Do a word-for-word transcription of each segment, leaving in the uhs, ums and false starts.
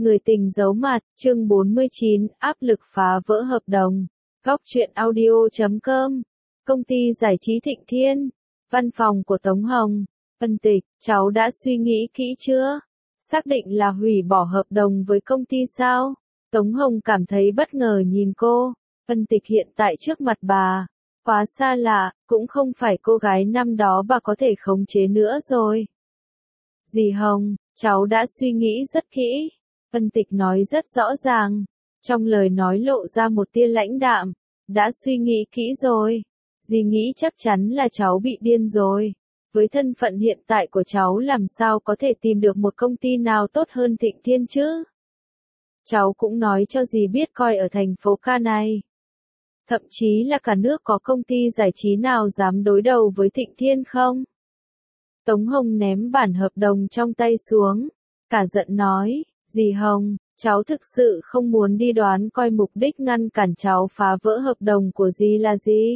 Người tình giấu mặt, chương bốn mươi chín, áp lực phá vỡ hợp đồng. Góc truyện audio chấm com. Công ty giải trí Thịnh Thiên. Văn phòng của Tống Hồng. Ân Tịch, cháu đã suy nghĩ kỹ chưa? Xác định là hủy bỏ hợp đồng với công ty sao? Tống Hồng cảm thấy bất ngờ nhìn cô. Ân Tịch hiện tại trước mặt bà. Quá xa lạ, cũng không phải cô gái năm đó bà có thể khống chế nữa rồi. Dì Hồng, cháu đã suy nghĩ rất kỹ. Ân Tịch nói rất rõ ràng, trong lời nói lộ ra một tia lãnh đạm, đã suy nghĩ kỹ rồi. Dì nghĩ chắc chắn là cháu bị điên rồi. Với thân phận hiện tại của cháu làm sao có thể tìm được một công ty nào tốt hơn Thịnh Thiên chứ? Cháu cũng nói cho dì biết coi ở thành phố ca này. Thậm chí là cả nước có công ty giải trí nào dám đối đầu với Thịnh Thiên không? Tống Hồng ném bản hợp đồng trong tay xuống, cả giận nói. Dì Hồng, cháu thực sự không muốn đi đoán coi mục đích ngăn cản cháu phá vỡ hợp đồng của dì là gì.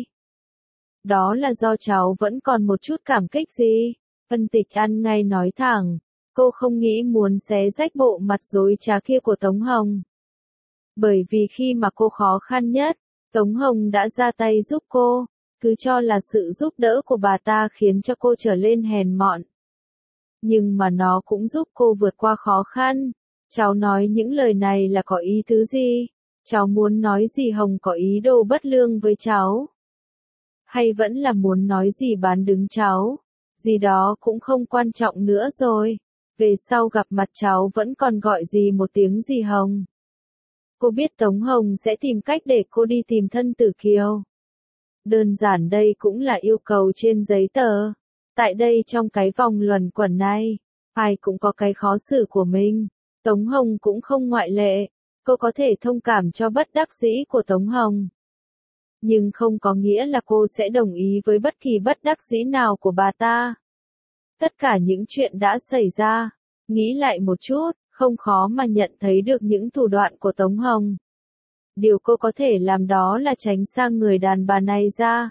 Đó là do cháu vẫn còn một chút cảm kích dì. Ân Tịch ăn ngay nói thẳng, cô không nghĩ muốn xé rách bộ mặt dối trá kia của Tống Hồng. Bởi vì khi mà cô khó khăn nhất, Tống Hồng đã ra tay giúp cô, cứ cho là sự giúp đỡ của bà ta khiến cho cô trở lên hèn mọn. Nhưng mà nó cũng giúp cô vượt qua khó khăn. Cháu nói những lời này là có ý tứ gì? Cháu muốn nói dì Hồng có ý đồ bất lương với cháu? Hay vẫn là muốn nói dì bán đứng cháu? Gì đó cũng không quan trọng nữa rồi. Về sau gặp mặt cháu vẫn còn gọi dì một tiếng dì Hồng. Cô biết Tống Hồng sẽ tìm cách để cô đi tìm thân tử Kiều. Đơn giản đây cũng là yêu cầu trên giấy tờ. Tại đây trong cái vòng luẩn quẩn này, ai cũng có cái khó xử của mình. Tống Hồng cũng không ngoại lệ, cô có thể thông cảm cho bất đắc dĩ của Tống Hồng. Nhưng không có nghĩa là cô sẽ đồng ý với bất kỳ bất đắc dĩ nào của bà ta. Tất cả những chuyện đã xảy ra, nghĩ lại một chút, không khó mà nhận thấy được những thủ đoạn của Tống Hồng. Điều cô có thể làm đó là tránh sang người đàn bà này ra.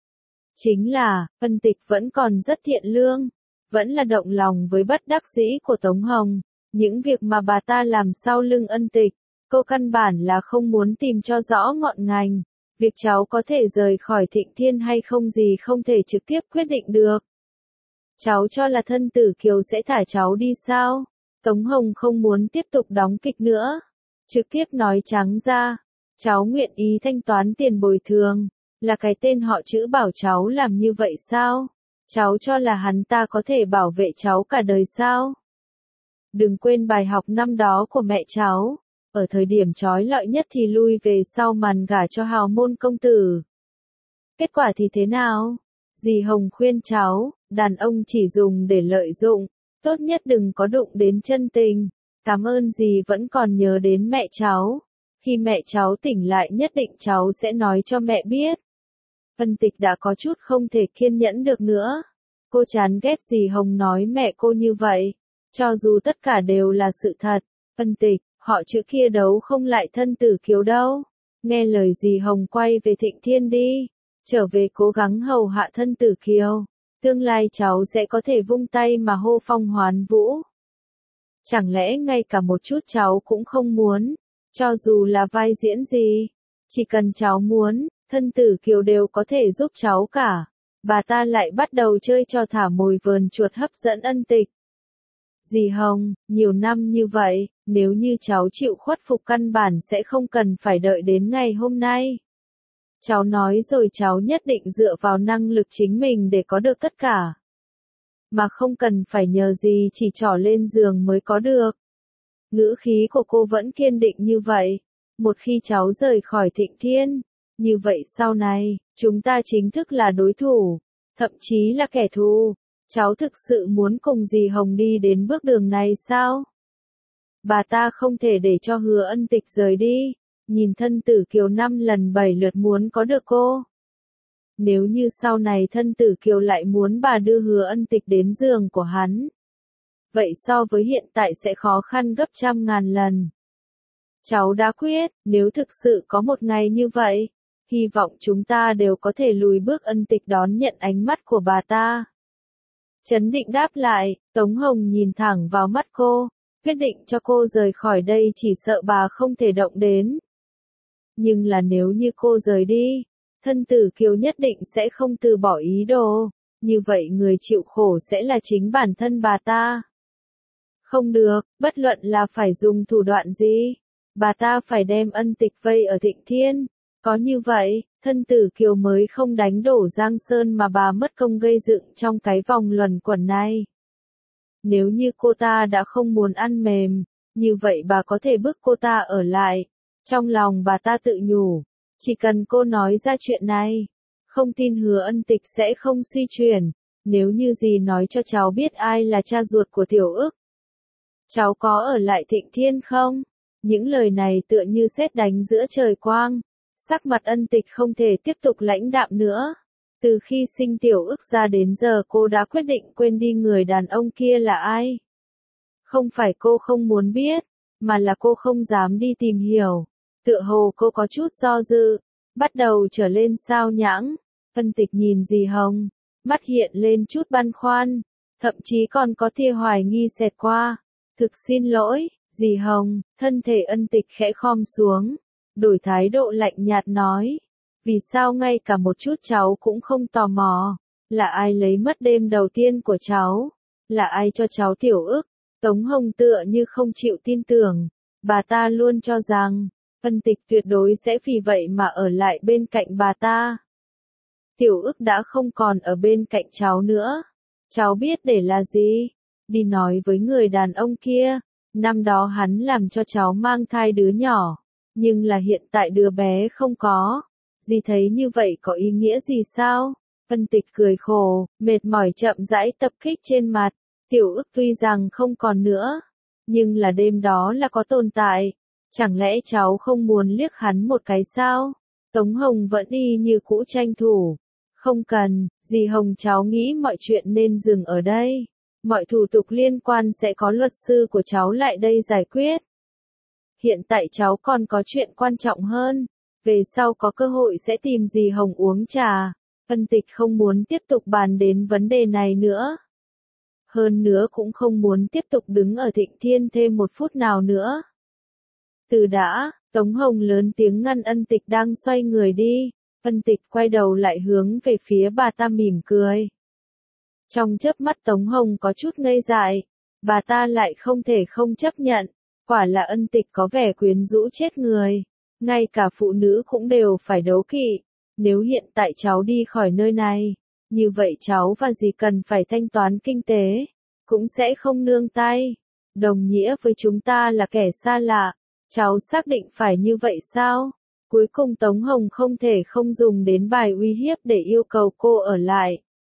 Chính là, Ân Tịch vẫn còn rất thiện lương, vẫn là động lòng với bất đắc dĩ của Tống Hồng. Những việc mà bà ta làm sau lưng Ân Tịch, cô căn bản là không muốn tìm cho rõ ngọn ngành. Việc cháu có thể rời khỏi Thịnh Thiên hay không gì không thể trực tiếp quyết định được. Cháu cho là thân tử Kiều sẽ thả cháu đi sao? Tống Hồng không muốn tiếp tục đóng kịch nữa. Trực tiếp nói trắng ra, cháu nguyện ý thanh toán tiền bồi thường, là cái tên họ chữ bảo cháu làm như vậy sao? Cháu cho là hắn ta có thể bảo vệ cháu cả đời sao? Đừng quên bài học năm đó của mẹ cháu, ở thời điểm chói lọi nhất thì lui về sau màn gả cho hào môn công tử. Kết quả thì thế nào? Dì Hồng khuyên cháu, đàn ông chỉ dùng để lợi dụng, tốt nhất đừng có đụng đến chân tình. Cảm ơn dì vẫn còn nhớ đến mẹ cháu. Khi mẹ cháu tỉnh lại nhất định cháu sẽ nói cho mẹ biết. Ân Tịch đã có chút không thể kiên nhẫn được nữa. Cô chán ghét dì Hồng nói mẹ cô như vậy. Cho dù tất cả đều là sự thật, Ân Tịch, họ chữ kia đấu không lại thân tử Kiều đâu. Nghe lời dì Hồng quay về Thịnh Thiên đi, trở về cố gắng hầu hạ thân tử Kiều. Tương lai cháu sẽ có thể vung tay mà hô phong hoán vũ. Chẳng lẽ ngay cả một chút cháu cũng không muốn, cho dù là vai diễn gì, chỉ cần cháu muốn, thân tử Kiều đều có thể giúp cháu cả. Bà ta lại bắt đầu chơi trò thả mồi vờn chuột hấp dẫn Ân Tịch. Dì Hồng, nhiều năm như vậy, nếu như cháu chịu khuất phục căn bản sẽ không cần phải đợi đến ngày hôm nay. Cháu nói rồi cháu nhất định dựa vào năng lực chính mình để có được tất cả. Mà không cần phải nhờ gì chỉ trỏ lên giường mới có được. Ngữ khí của cô vẫn kiên định như vậy. Một khi cháu rời khỏi Thịnh Thiên, như vậy sau này, chúng ta chính thức là đối thủ, thậm chí là kẻ thù. Cháu thực sự muốn cùng dì Hồng đi đến bước đường này sao? Bà ta không thể để cho Hứa Ân Tịch rời đi, nhìn thân tử Kiều năm lần bảy lượt muốn có được cô. Nếu như sau này thân tử Kiều lại muốn bà đưa Hứa Ân Tịch đến giường của hắn, vậy so với hiện tại sẽ khó khăn gấp trăm ngàn lần. Cháu đã quyết, nếu thực sự có một ngày như vậy, hy vọng chúng ta đều có thể lùi bước Ân Tịch đón nhận ánh mắt của bà ta. Trấn định đáp lại, Tống Hồng nhìn thẳng vào mắt cô, quyết định cho cô rời khỏi đây chỉ sợ bà không thể động đến. Nhưng là nếu như cô rời đi, thân tử Kiều nhất định sẽ không từ bỏ ý đồ, như vậy người chịu khổ sẽ là chính bản thân bà ta. Không được, bất luận là phải dùng thủ đoạn gì, bà ta phải đem Ân Tịch vây ở Thịnh Thiên, có như vậy, thân tử Kiều mới không đánh đổ Giang Sơn mà bà mất công gây dựng trong cái vòng luẩn quẩn này. Nếu như cô ta đã không muốn ăn mềm, như vậy bà có thể bức cô ta ở lại. Trong lòng bà ta tự nhủ, chỉ cần cô nói ra chuyện này, không tin Hứa Ân Tịch sẽ không suy chuyển, nếu như gì nói cho cháu biết ai là cha ruột của Tiểu Ức. Cháu có ở lại Thịnh Thiên không? Những lời này tựa như sét đánh giữa trời quang, sắc mặt Ân Tịch không thể tiếp tục lãnh đạm nữa. Từ khi sinh Tiểu Ức ra đến giờ cô đã quyết định quên đi người đàn ông kia là ai. Không phải cô không muốn biết, mà là cô không dám đi tìm hiểu. Tựa hồ cô có chút do dự, bắt đầu trở lên sao nhãng. Ân Tịch nhìn Dì Hồng, mắt hiện lên chút băn khoăn, thậm chí còn có tia hoài nghi xẹt qua. Thực xin lỗi, Dì Hồng, thân thể Ân Tịch khẽ khom xuống, đổi thái độ lạnh nhạt nói. Vì sao ngay cả một chút cháu cũng không tò mò? Là ai lấy mất đêm đầu tiên của cháu? Là ai cho cháu Tiểu Ức? Tống Hồng tựa như không chịu tin tưởng. Bà ta luôn cho rằng, Ân Tịch tuyệt đối sẽ vì vậy mà ở lại bên cạnh bà ta. Tiểu Ức đã không còn ở bên cạnh cháu nữa. Cháu biết để là gì? Đi nói với người đàn ông kia. Năm đó hắn làm cho cháu mang thai đứa nhỏ. Nhưng là hiện tại đứa bé không có. Dì thấy như vậy có ý nghĩa gì sao? Ân Tịch cười khổ, mệt mỏi chậm rãi tập kích trên mặt. Tiểu Ức tuy rằng không còn nữa, nhưng là đêm đó là có tồn tại. Chẳng lẽ cháu không muốn liếc hắn một cái sao? Tống Hồng vẫn y như cũ tranh thủ. Không cần, dì Hồng cháu nghĩ mọi chuyện nên dừng ở đây. Mọi thủ tục liên quan sẽ có luật sư của cháu lại đây giải quyết. Hiện tại cháu còn có chuyện quan trọng hơn. Về sau có cơ hội sẽ tìm dì Hồng uống trà. Ân Tịch không muốn tiếp tục bàn đến vấn đề này nữa. Hơn nữa cũng không muốn tiếp tục đứng ở Thịnh Thiên thêm một phút nào nữa. Từ đã, Tống Hồng lớn tiếng ngăn Ân Tịch đang xoay người đi. Ân Tịch quay đầu lại hướng về phía bà ta mỉm cười. Trong chớp mắt Tống Hồng có chút ngây dại. Bà ta lại không thể không chấp nhận. Quả là Ân Tịch có vẻ quyến rũ chết người. Ngay cả phụ nữ cũng đều phải đấu kỵ. Nếu hiện tại cháu đi khỏi nơi này, như vậy cháu và dì cần phải thanh toán kinh tế, cũng sẽ không nương tay. Đồng nghĩa với chúng ta là kẻ xa lạ. Cháu xác định phải như vậy sao? Cuối cùng Tống Hồng không thể không dùng đến bài uy hiếp để yêu cầu cô ở lại.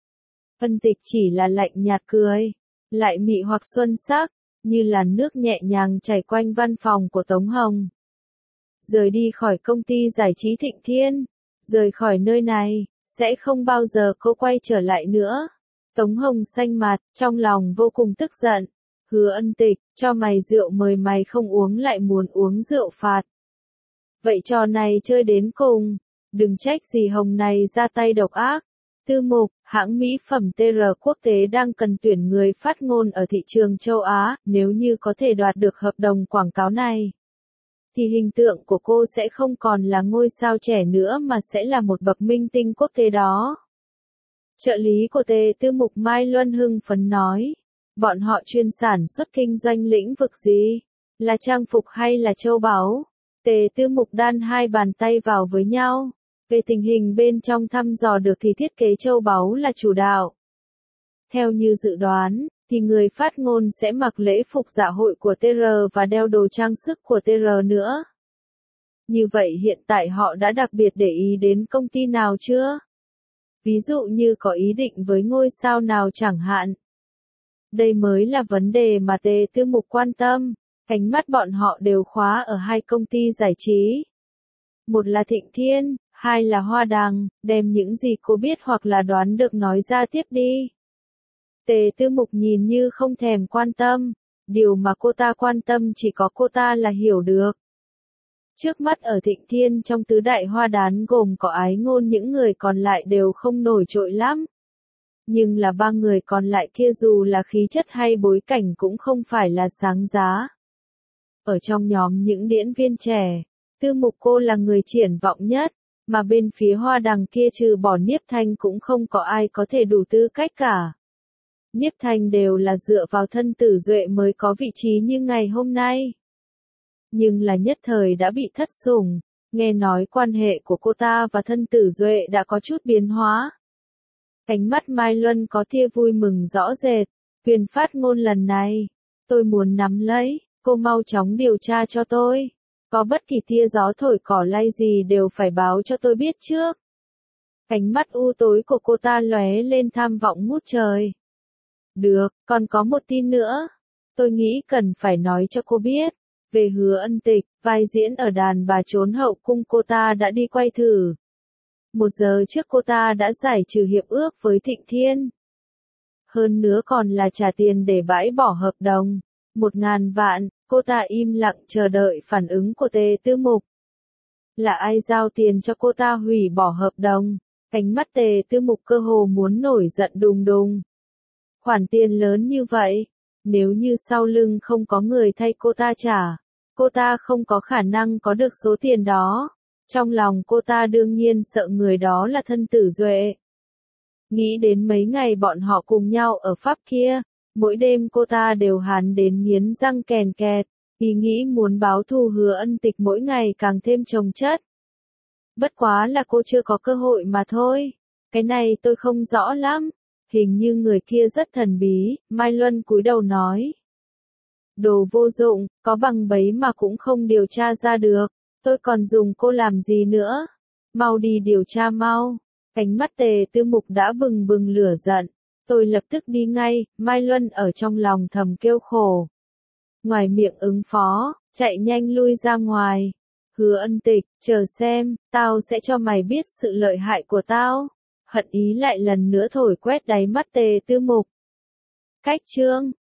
Ân Tịch chỉ là lạnh nhạt cười, lại mị hoặc xuân sắc, như làn nước nhẹ nhàng chảy quanh văn phòng của Tống Hồng. Rời đi khỏi công ty giải trí Thịnh Thiên, rời khỏi nơi này, sẽ không bao giờ cô quay trở lại nữa. Tống Hồng xanh mặt, trong lòng vô cùng tức giận. Hứa Ân Tịch, cho mày rượu mời mày không uống lại muốn uống rượu phạt. Vậy trò này chơi đến cùng, đừng trách dì Hồng này ra tay độc ác. Tư mục, hãng mỹ phẩm tê rờ quốc tế đang cần tuyển người phát ngôn ở thị trường châu Á, nếu như có thể đoạt được hợp đồng quảng cáo này, thì hình tượng của cô sẽ không còn là ngôi sao trẻ nữa mà sẽ là một bậc minh tinh quốc tế đó. Trợ lý của Tề Tư Mục Mai Luân hưng phấn nói, bọn họ chuyên sản xuất kinh doanh lĩnh vực gì? Là trang phục hay là châu báu? Tề Tư Mục đan hai bàn tay vào với nhau. Về tình hình bên trong thăm dò được thì thiết kế châu báu là chủ đạo. Theo như dự đoán, thì người phát ngôn sẽ mặc lễ phục dạ hội của tê rờ và đeo đồ trang sức của tê rờ nữa. Như vậy hiện tại họ đã đặc biệt để ý đến công ty nào chưa? Ví dụ như có ý định với ngôi sao nào chẳng hạn. Đây mới là vấn đề mà Tề Tư Mục quan tâm. Ánh mắt bọn họ đều khóa ở hai công ty giải trí. Một là Thịnh Thiên, hai là Hoa Đằng, đem những gì cô biết hoặc là đoán được nói ra tiếp đi. Tề Tư Mục nhìn như không thèm quan tâm, điều mà cô ta quan tâm chỉ có cô ta là hiểu được. Trước mắt ở Thịnh Thiên trong tứ đại hoa đán gồm có Ái Ngôn, những người còn lại đều không nổi trội lắm. Nhưng là ba người còn lại kia dù là khí chất hay bối cảnh cũng không phải là sáng giá. Ở trong nhóm những diễn viên trẻ, Tư Mục cô là người triển vọng nhất, mà bên phía Hoa Đằng kia trừ bỏ Niếp Thanh cũng không có ai có thể đủ tư cách cả. Niếp Thanh đều là dựa vào thân Tử Duệ mới có vị trí như ngày hôm nay. Nhưng là nhất thời đã bị thất sủng, nghe nói quan hệ của cô ta và thân Tử Duệ đã có chút biến hóa. Cánh mắt Mai Luân có tia vui mừng rõ rệt, Huyền phát ngôn lần này, tôi muốn nắm lấy, cô mau chóng điều tra cho tôi. Có bất kỳ tia gió thổi cỏ lay gì đều phải báo cho tôi biết trước. Cánh mắt u tối của cô ta lóe lên tham vọng ngút trời. Được, còn có một tin nữa. Tôi nghĩ cần phải nói cho cô biết. Về Hứa Ân Tịch, vai diễn ở Đàn Bà Trốn Hậu Cung cô ta đã đi quay thử. Một giờ trước cô ta đã giải trừ hiệp ước với Thịnh Thiên. Hơn nữa còn là trả tiền để bãi bỏ hợp đồng. Một ngàn vạn, cô ta im lặng chờ đợi phản ứng của Tề Tư Mục. Là ai giao tiền cho cô ta hủy bỏ hợp đồng? Cánh mắt Tề Tư Mục cơ hồ muốn nổi giận đùng đùng. Khoản tiền lớn như vậy, nếu như sau lưng không có người thay cô ta trả, cô ta không có khả năng có được số tiền đó. Trong lòng cô ta đương nhiên sợ người đó là thân Tử Duệ. Nghĩ đến mấy ngày bọn họ cùng nhau ở Pháp kia, mỗi đêm cô ta đều hán đến nghiến răng kèn kẹt, ý nghĩ muốn báo thù Hứa Ân Tịch mỗi ngày càng thêm chồng chất. Bất quá là cô chưa có cơ hội mà thôi, cái này tôi không rõ lắm, hình như người kia rất thần bí, Mai Luân cúi đầu nói. Đồ vô dụng, có bằng bấy mà cũng không điều tra ra được, tôi còn dùng cô làm gì nữa, mau đi điều tra mau. Cánh mắt Tề Tư Mục đã bừng bừng lửa giận. Tôi lập tức đi ngay, Mai Luân ở trong lòng thầm kêu khổ. Ngoài miệng ứng phó, chạy nhanh lui ra ngoài. Hứa Ân Tịch, chờ xem, tao sẽ cho mày biết sự lợi hại của tao. Hận ý lại lần nữa thổi quét đáy mắt Tề Tư Mục. Cách chương